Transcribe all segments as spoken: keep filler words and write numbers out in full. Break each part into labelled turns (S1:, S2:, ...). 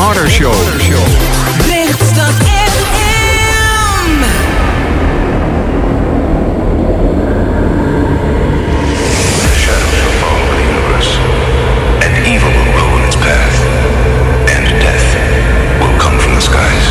S1: Harder Show.
S2: Lichtstad F M.
S3: The shadows will follow the universe, and evil will rule in its path, and death will come from the skies.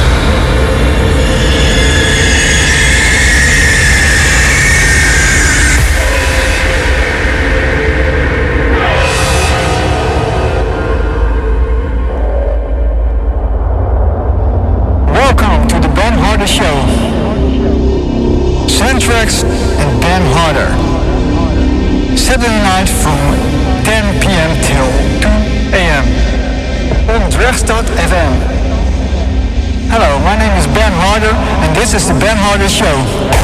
S4: Welcome to the Ben Harder Show. Soundtracks and Ben Harder. Saturday night from ten p.m. till two a.m. on Drechtstad F M. Hello, my name is Ben Harder and this is the Ben Harder Show.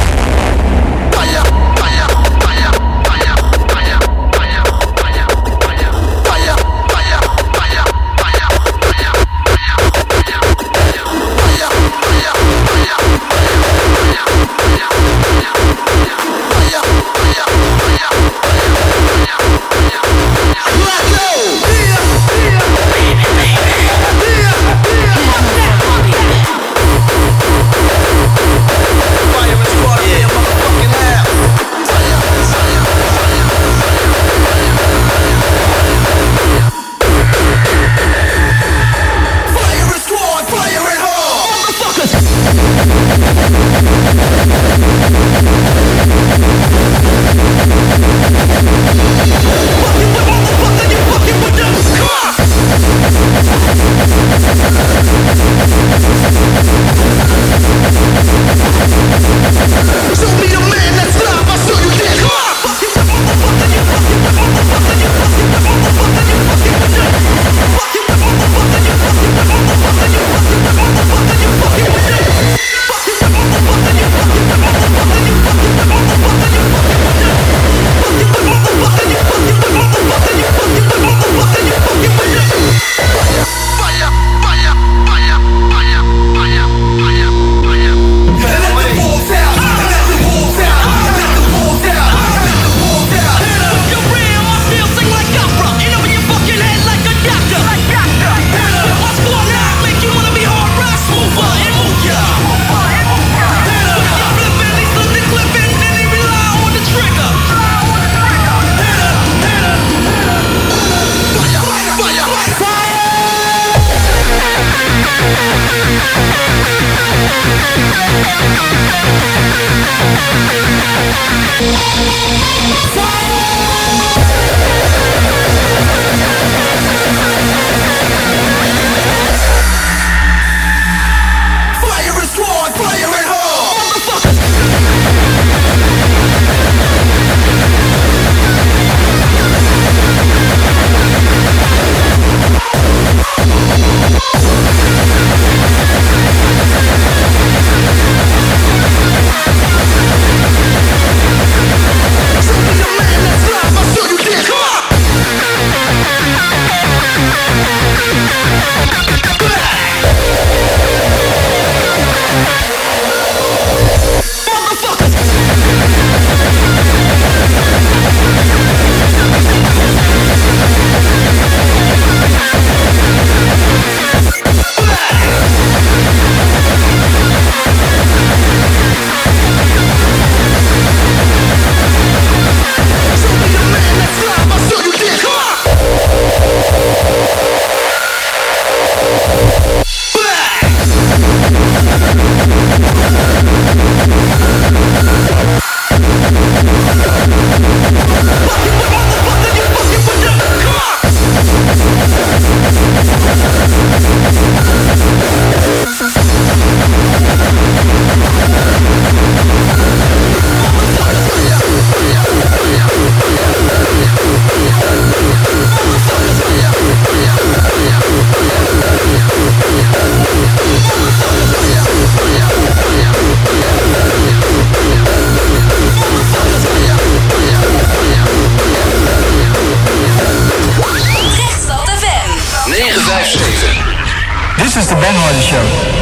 S4: This is the Ben Harder Show.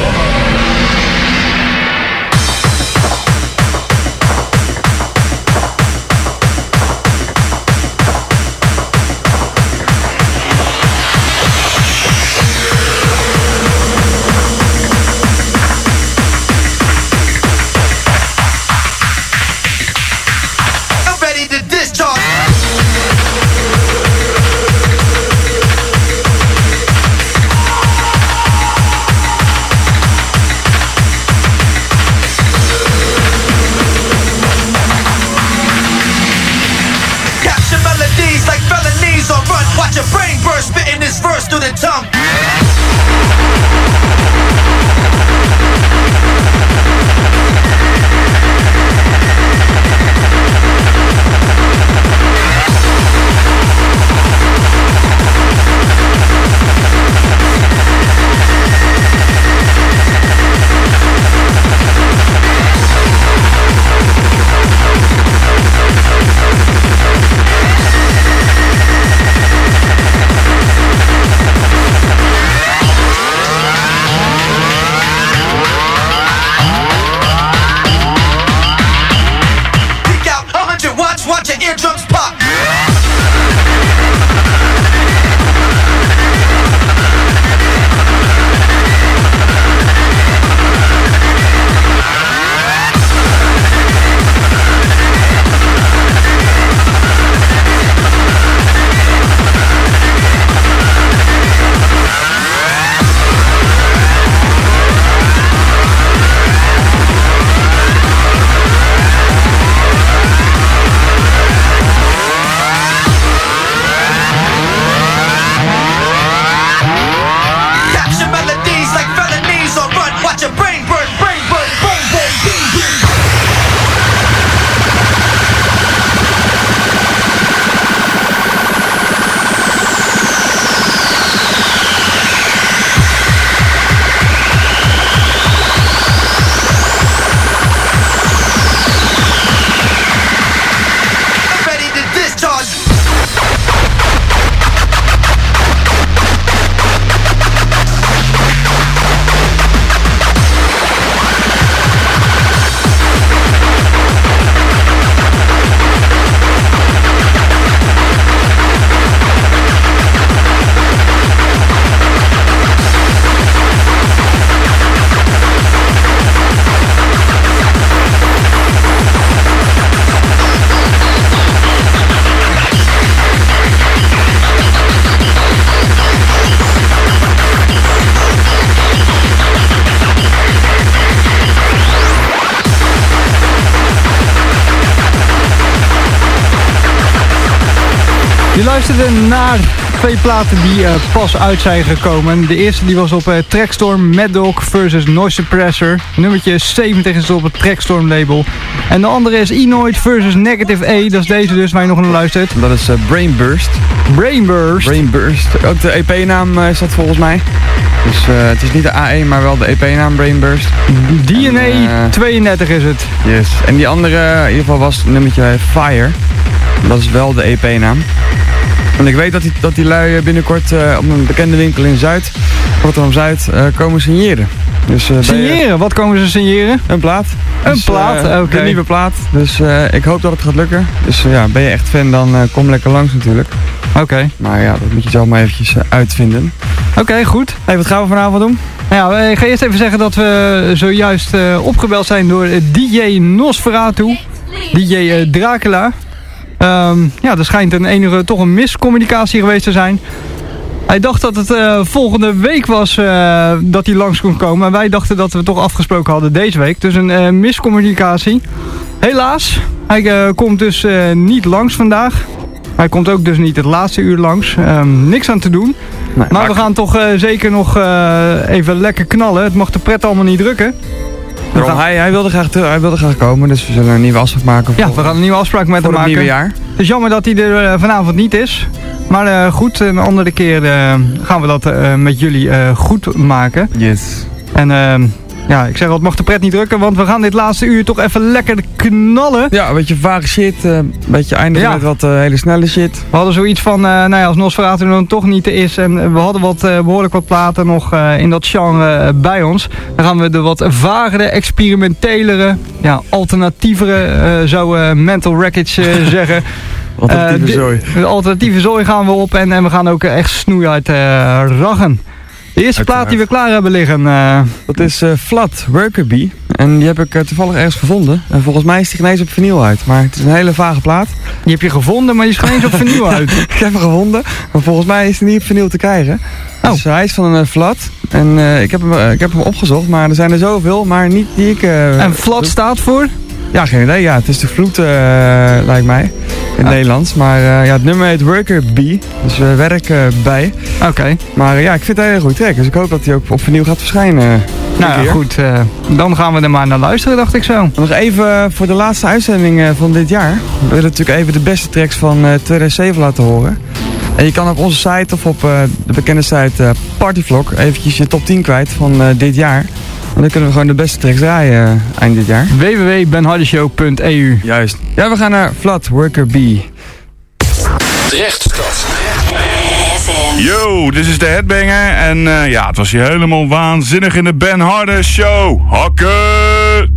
S4: Je luisterde naar twee platen die uh, pas uit zijn gekomen. De eerste die was op uh, Trackstorm, Mad Dog versus Noise Suppressor. Nummertje zeventig is op het Trackstorm label. En de andere is Enoid versus Negative A. Dat is deze dus waar je nog naar luistert.
S1: Dat is uh, Brainburst.
S4: Brainburst.
S1: Brainburst. Ook de E P-naam uh, is dat volgens mij. Dus uh, het is niet de A één, maar wel de E P-naam Brainburst.
S4: D N A
S1: en, uh,
S4: tweeëndertig is het.
S1: Yes. En die andere, in ieder geval was het nummertje Fire. Dat is wel de E P-naam. En ik weet dat die, dat die lui binnenkort uh, op een bekende winkel in Zuid, Rotterdam-Zuid, uh, komen signeren. Dus, uh,
S4: signeren? Je... Wat komen ze signeren?
S1: Een plaat.
S4: Een
S1: dus,
S4: plaat,
S1: uh,
S4: oké. Okay.
S1: Een nieuwe plaat. Dus uh, ik hoop dat het gaat lukken. Dus uh, ja, ben je echt fan, dan uh, kom lekker langs natuurlijk.
S4: Oké. Okay.
S1: Maar ja, dat moet je zelf maar eventjes uh, uitvinden.
S4: Oké, okay, goed.
S1: Hey, wat gaan we vanavond doen?
S4: Nou ja, ik ga eerst even zeggen dat we zojuist uh, opgebeld zijn door D J Nosferatu. D J uh, Dracula. Um, ja, er schijnt een enige toch een miscommunicatie geweest te zijn. Hij dacht dat het uh, volgende week was uh, dat hij langs kon komen. En wij dachten dat we toch afgesproken hadden deze week. Dus een uh, miscommunicatie. Helaas, hij uh, komt dus uh, niet langs vandaag. Hij komt ook dus niet het laatste uur langs. Um, niks aan te doen. Nee, maar we gaan toch uh, zeker nog uh, even lekker knallen. Het mag de pret allemaal niet drukken.
S1: Gaan... Hij, hij, wilde graag te, hij wilde graag komen, dus we zullen een nieuwe afspraak maken.
S4: Ja, we gaan een nieuwe afspraak met hem maken.
S1: Voor het nieuwe jaar.
S4: Het is jammer dat hij er uh, vanavond niet is. Maar uh, goed, een andere keer uh, gaan we dat uh, met jullie uh, goed maken.
S1: Yes.
S4: En uh, ja, ik zeg al, het mag de pret niet drukken, want we gaan dit laatste uur toch even lekker knallen.
S1: Ja, een beetje vage shit, uh, een beetje eindigen ja. met wat uh, hele snelle shit.
S4: We hadden zoiets van, uh, nou ja, als Nosferatu dan toch niet is en we hadden wat, uh, behoorlijk wat platen nog uh, in dat genre uh, bij ons. Dan gaan we de wat vagere, experimentelere, ja, alternatievere, uh, zou uh, Mental Wreckage uh, zeggen.
S1: Alternatieve
S4: uh,
S1: zooi.
S4: De, de alternatieve zooi gaan we op en, en we gaan ook uh, echt snoeihard uh, raggen. De eerste Uiteraard. plaat die we klaar hebben liggen. Uh...
S1: Dat is uh, Flat, Worker Bee. En die heb ik uh, toevallig ergens gevonden. En volgens mij is die geen eens op vinyl uit. Maar het is een hele vage plaat.
S4: Die heb je gevonden, maar die is geen eens op vinyl uit.
S1: Ik heb hem gevonden, maar volgens mij is die niet op vinyl te krijgen. Oh. Dus uh, hij is van een uh, Flat. En uh, ik, heb hem, uh, ik heb hem opgezocht, maar er zijn er zoveel. Maar niet die ik... Uh,
S4: en Flat doe. Staat voor?
S1: Ja, geen idee. Ja, het is de vloed, uh, lijkt mij. In het ah. Nederlands. Maar uh, ja, het nummer heet Worker Bee. Dus we uh, werken uh, bij.
S4: Oké. Okay.
S1: Maar uh, ja, ik vind het een hele goede track. Dus ik hoop dat hij ook op vinyl gaat verschijnen. Uh,
S4: nou ja, goed. Uh, dan gaan we er maar naar luisteren, dacht ik zo.
S1: Nog even uh, voor de laatste uitzending uh, van dit jaar. We willen natuurlijk even de beste tracks van uh, tweeduizend zeven laten horen. En je kan op onze site of op uh, de bekende site uh, Partyvlog eventjes je top tien kwijt van uh, dit jaar. En dan kunnen we gewoon de beste tracks draaien uh, eind dit jaar.
S4: w w w punt ben harde show punt e u.
S1: Juist. Ja, we gaan naar Flat, Worker Bee.
S5: Drechtstad.
S6: Yo, dit is de Headbanger. En uh, ja, het was hier helemaal waanzinnig in de Ben Harde Show. Hakken!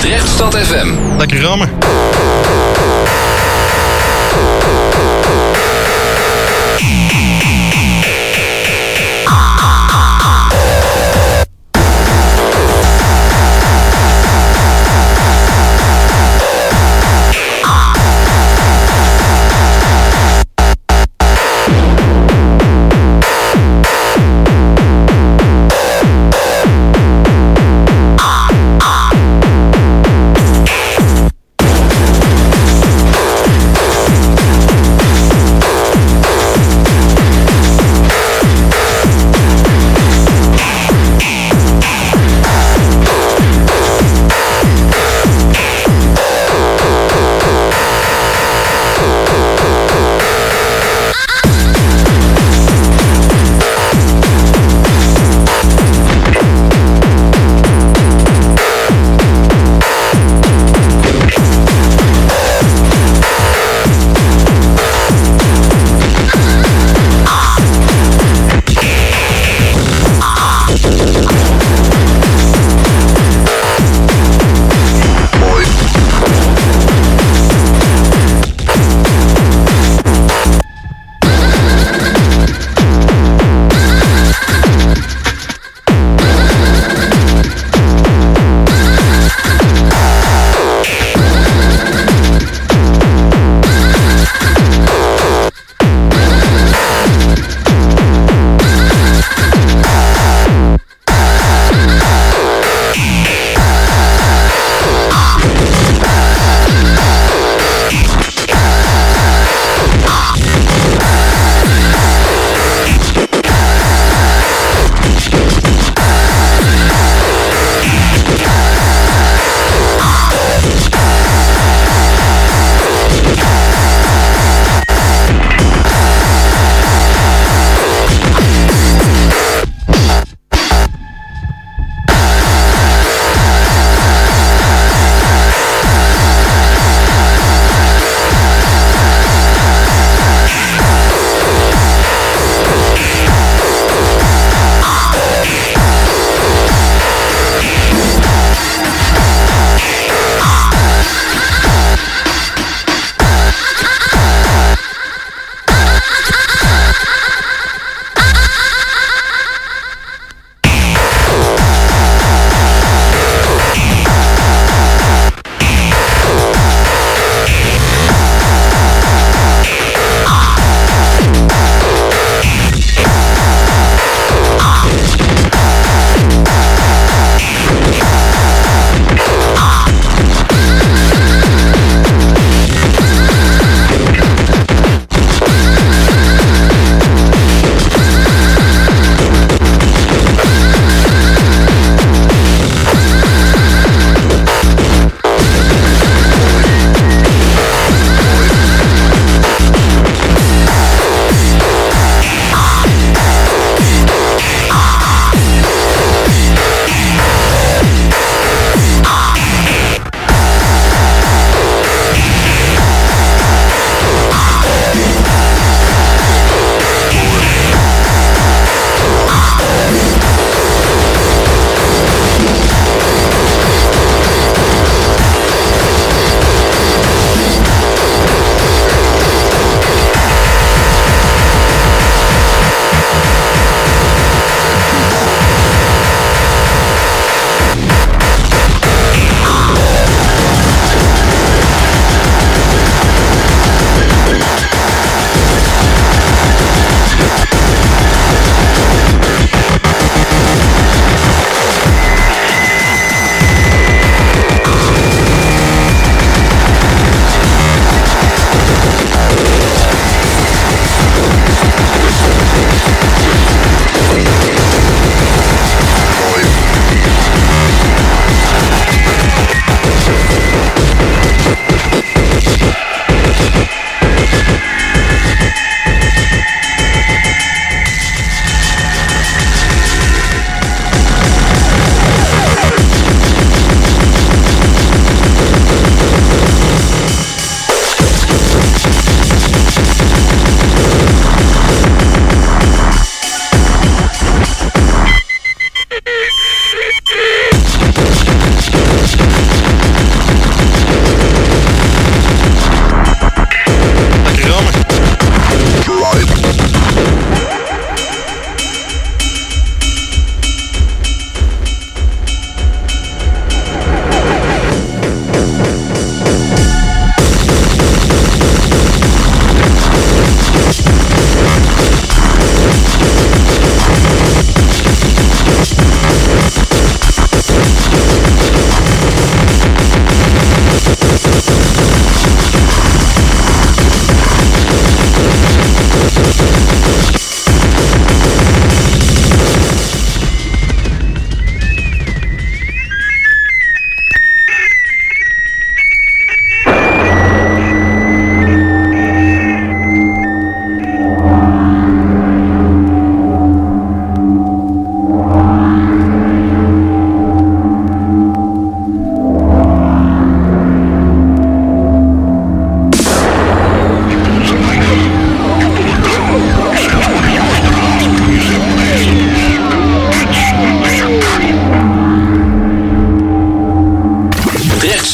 S5: Drechtstad F M.
S7: Lekker rammen.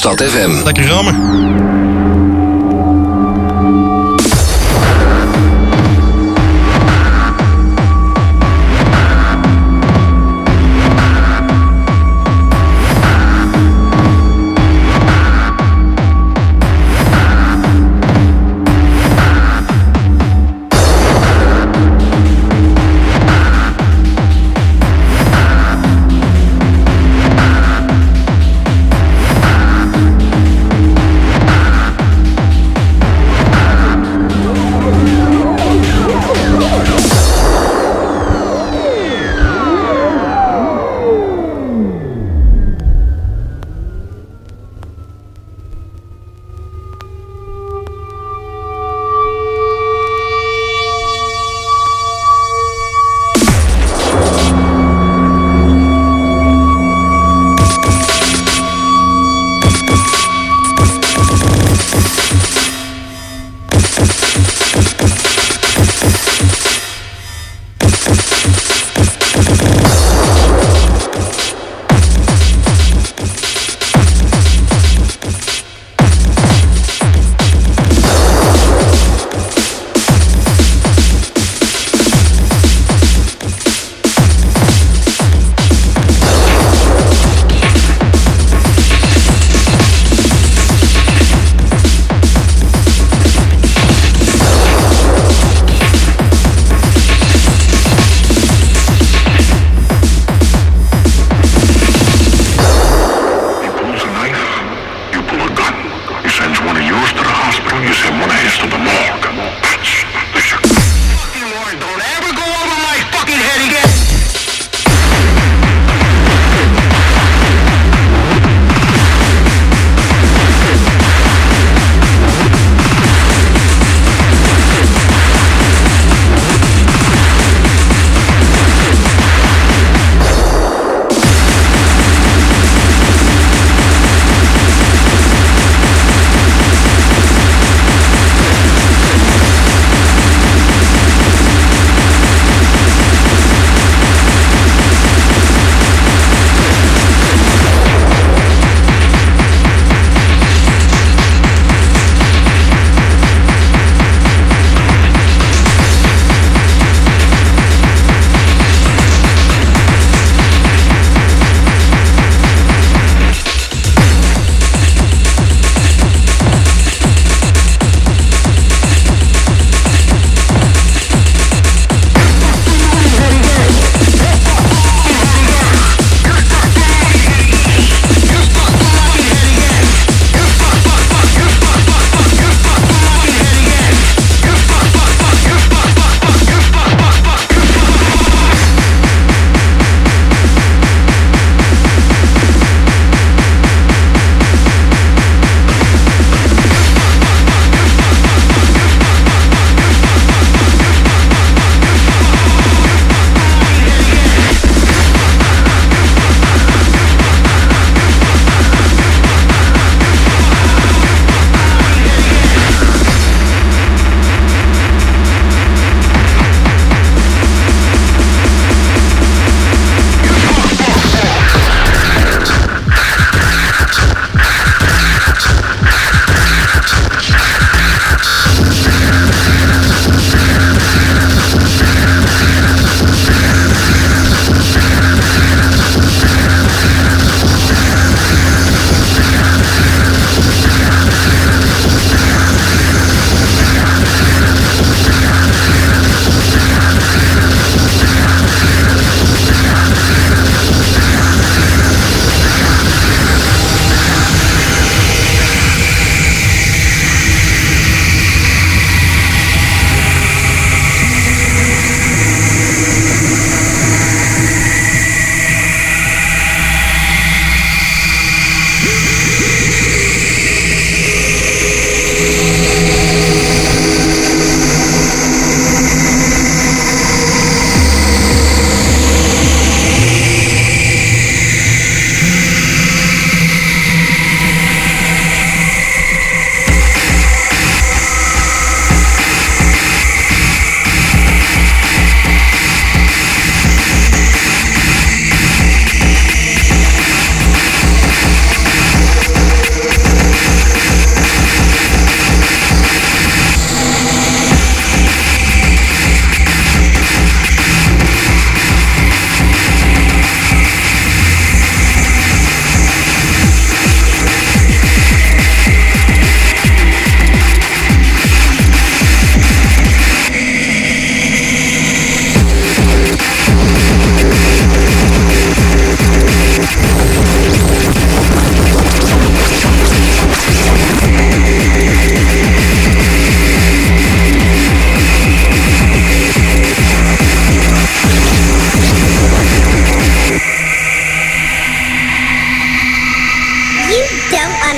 S5: Brightstad F M.
S7: Lekker rammen.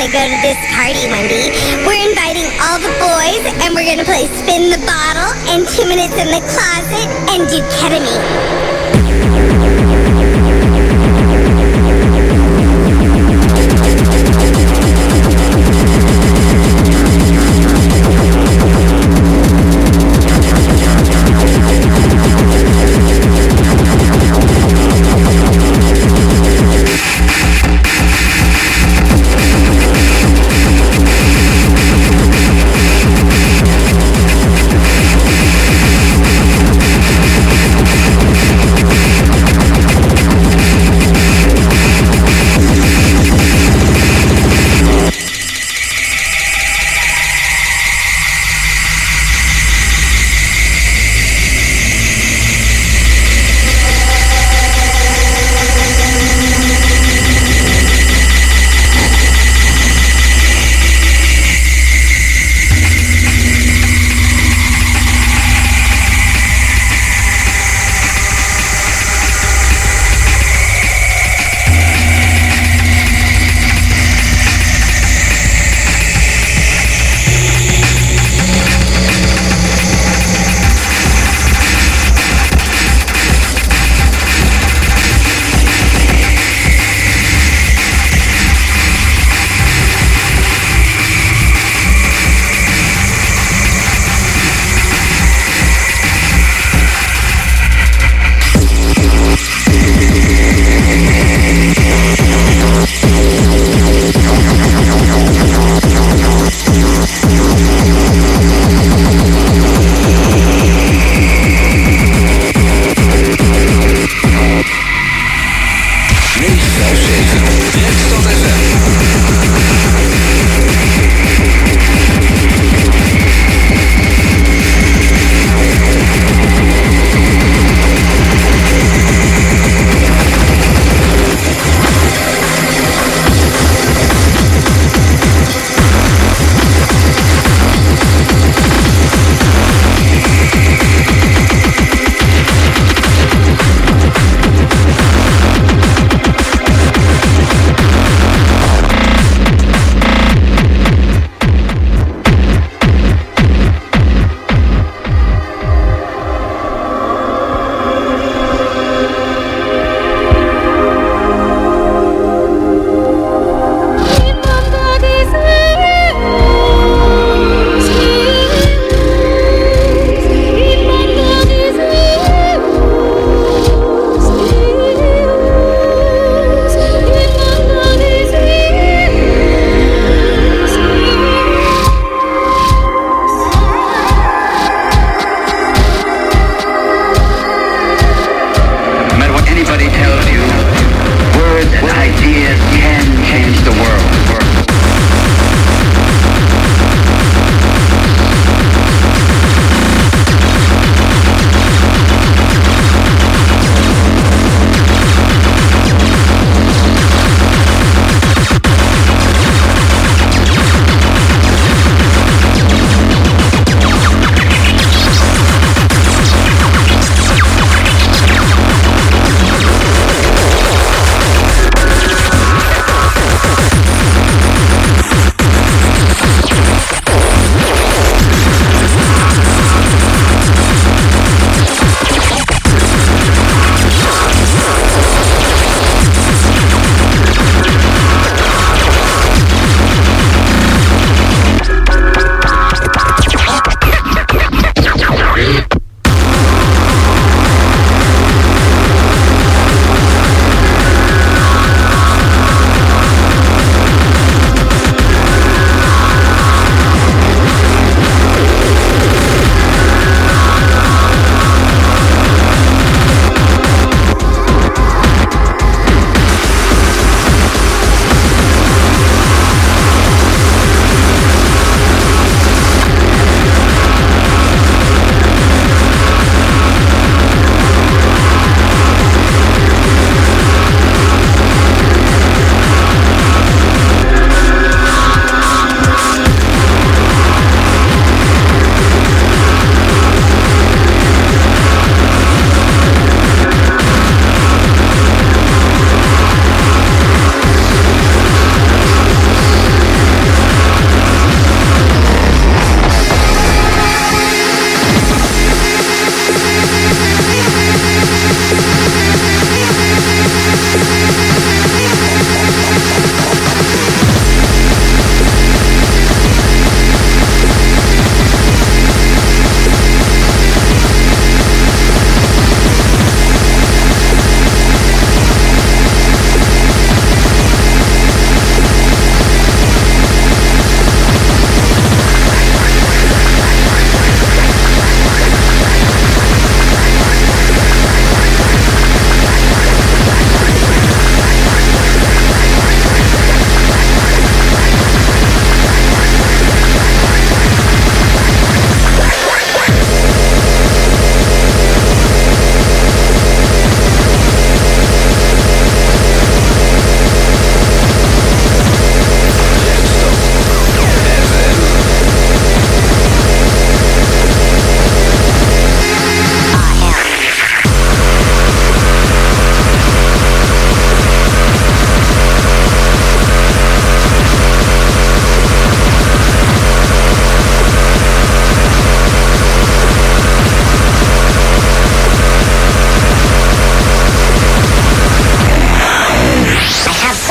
S5: want to go to this party, Wendy. We're inviting all the boys, and we're going to play Spin the Bottle and Two Minutes in the Closet and do ketamine.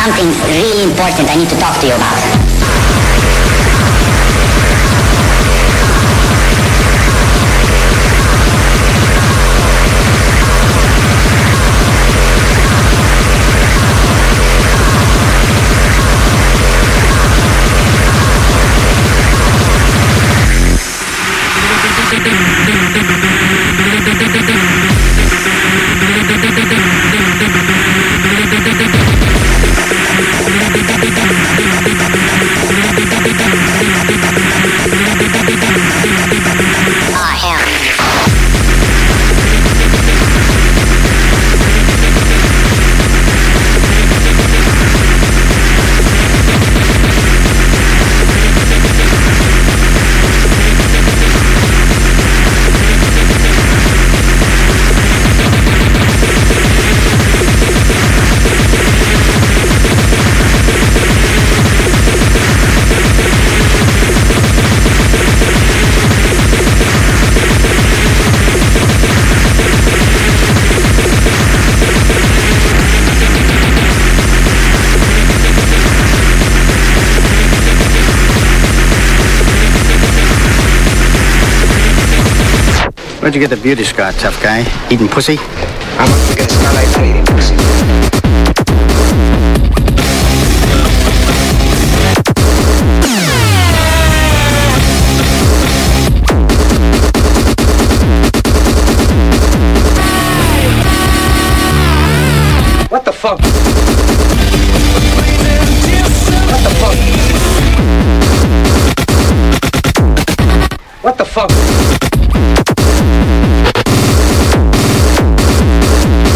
S7: something really important I need to talk to you about.
S8: Where'd you get the beauty scar, tough guy? Eating pussy?
S9: I'm gonna get a scar like that eating pussy. What the fuck? What the fuck? What the fuck?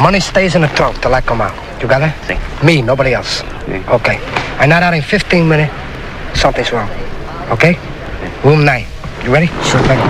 S9: Money stays in the trunk till I come out. You got it?
S8: Sí.
S9: Me, nobody else.
S8: Sí.
S9: Okay. I'm not out in fifteen minutes. Something's wrong. Okay? Room nine. You ready? Sure thing.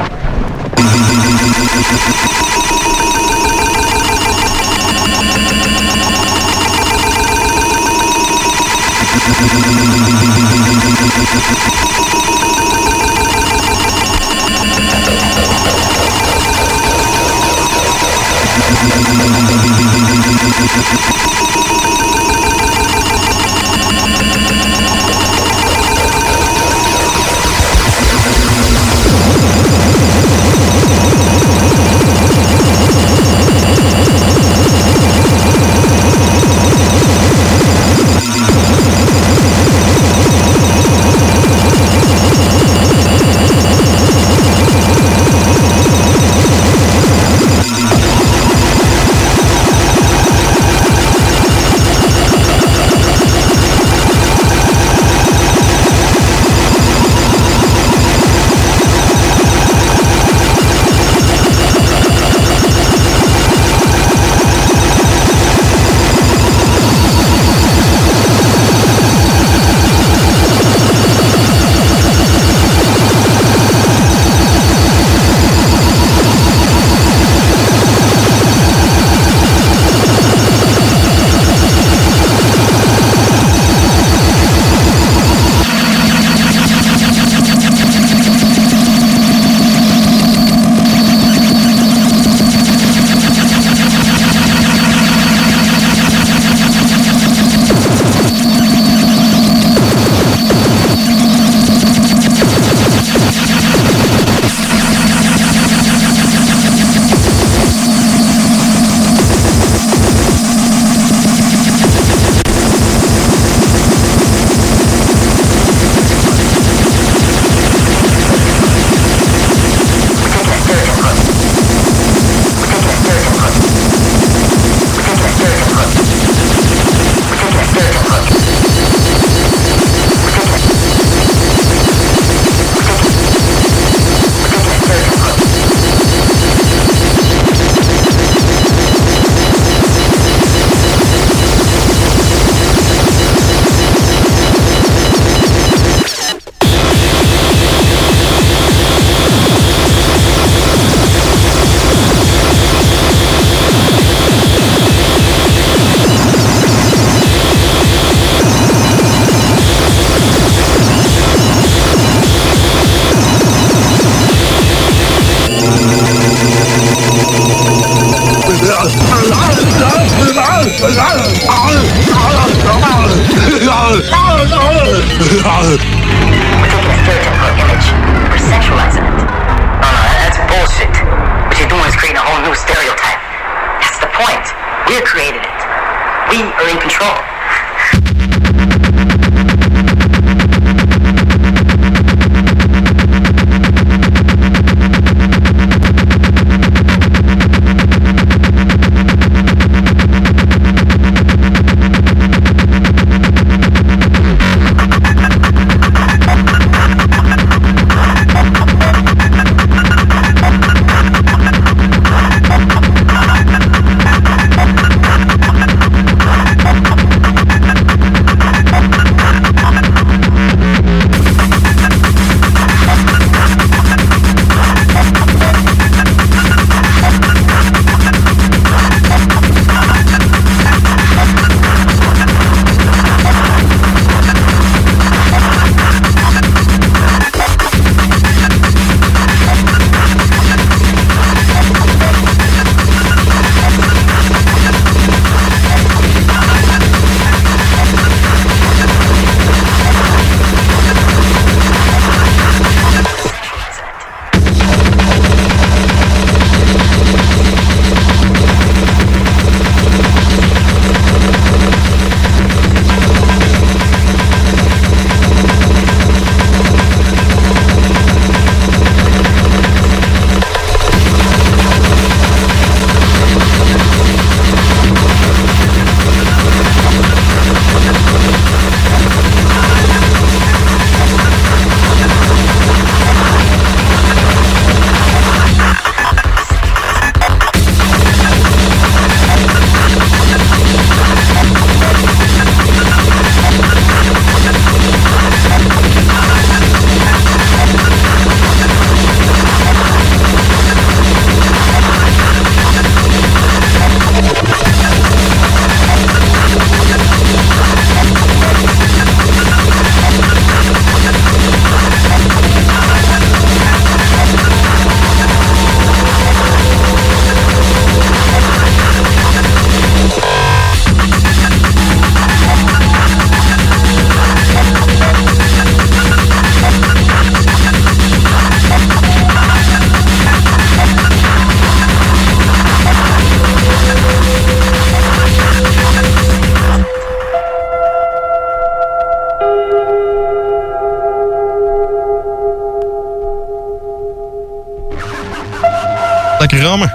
S10: rammen.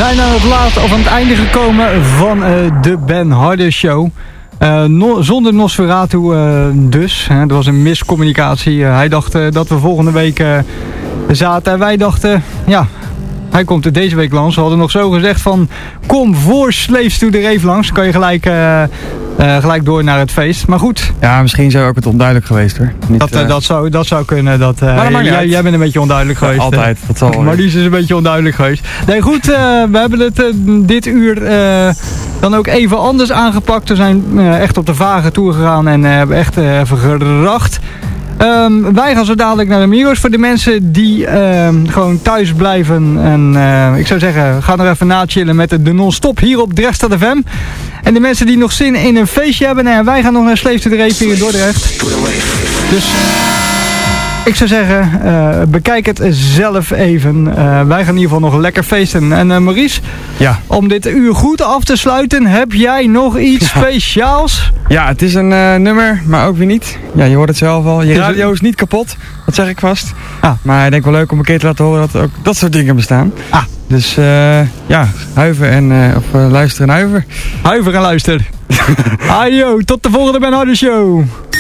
S10: zijn aan het laatste of aan het einde gekomen van uh, de Ben Harder Show. Uh, no, zonder Nosferatu uh, dus. Hè, er was een miscommunicatie. Uh, hij dacht uh, dat we volgende week uh, zaten. En wij dachten, ja, hij komt er deze week langs. We hadden nog zo gezegd van, kom voor Slaves to the Rave langs. Dan kan je gelijk, uh, uh, gelijk door naar het feest. Maar goed.
S1: Ja, misschien is ook het onduidelijk geweest hoor. Niet,
S10: dat, uh, dat, zou, dat zou kunnen. Dat, uh,
S1: maar dat
S10: jij, jij bent een beetje onduidelijk
S1: ja,
S10: geweest.
S1: Altijd, dat zal wel.
S10: Marlies is een beetje onduidelijk geweest. Nee goed, uh, we hebben het uh, dit uur uh, dan ook even anders aangepakt. We zijn uh, echt op de vage tour gegaan en uh, hebben echt uh, even geracht. Um, wij gaan zo dadelijk naar de Migos. Voor de mensen die uh, gewoon thuis blijven. En uh, ik zou zeggen, ga nog even nachillen met de non-stop hier op Drechtstad F M. En de mensen die nog zin in een feestje hebben. Nou, wij gaan nog naar Slaves to the Rave hier in Dordrecht. Dus ik zou zeggen, uh, bekijk het zelf even. Uh, wij gaan in ieder geval nog lekker feesten. En uh, Maurice,
S1: ja.
S10: om dit uur goed af te sluiten, heb jij nog iets speciaals?
S1: Ja, het is een uh, nummer, maar ook weer niet. Ja, je hoort het zelf al. Je radio is niet kapot, dat zeg ik vast. Ah. Maar ik denk wel leuk om een keer te laten horen dat er ook dat soort dingen bestaan.
S10: Ah.
S1: Dus uh, ja, huiver en uh, of uh, luister en huiver.
S10: Huiver en luister. Adio, tot de volgende Ben Harder Show.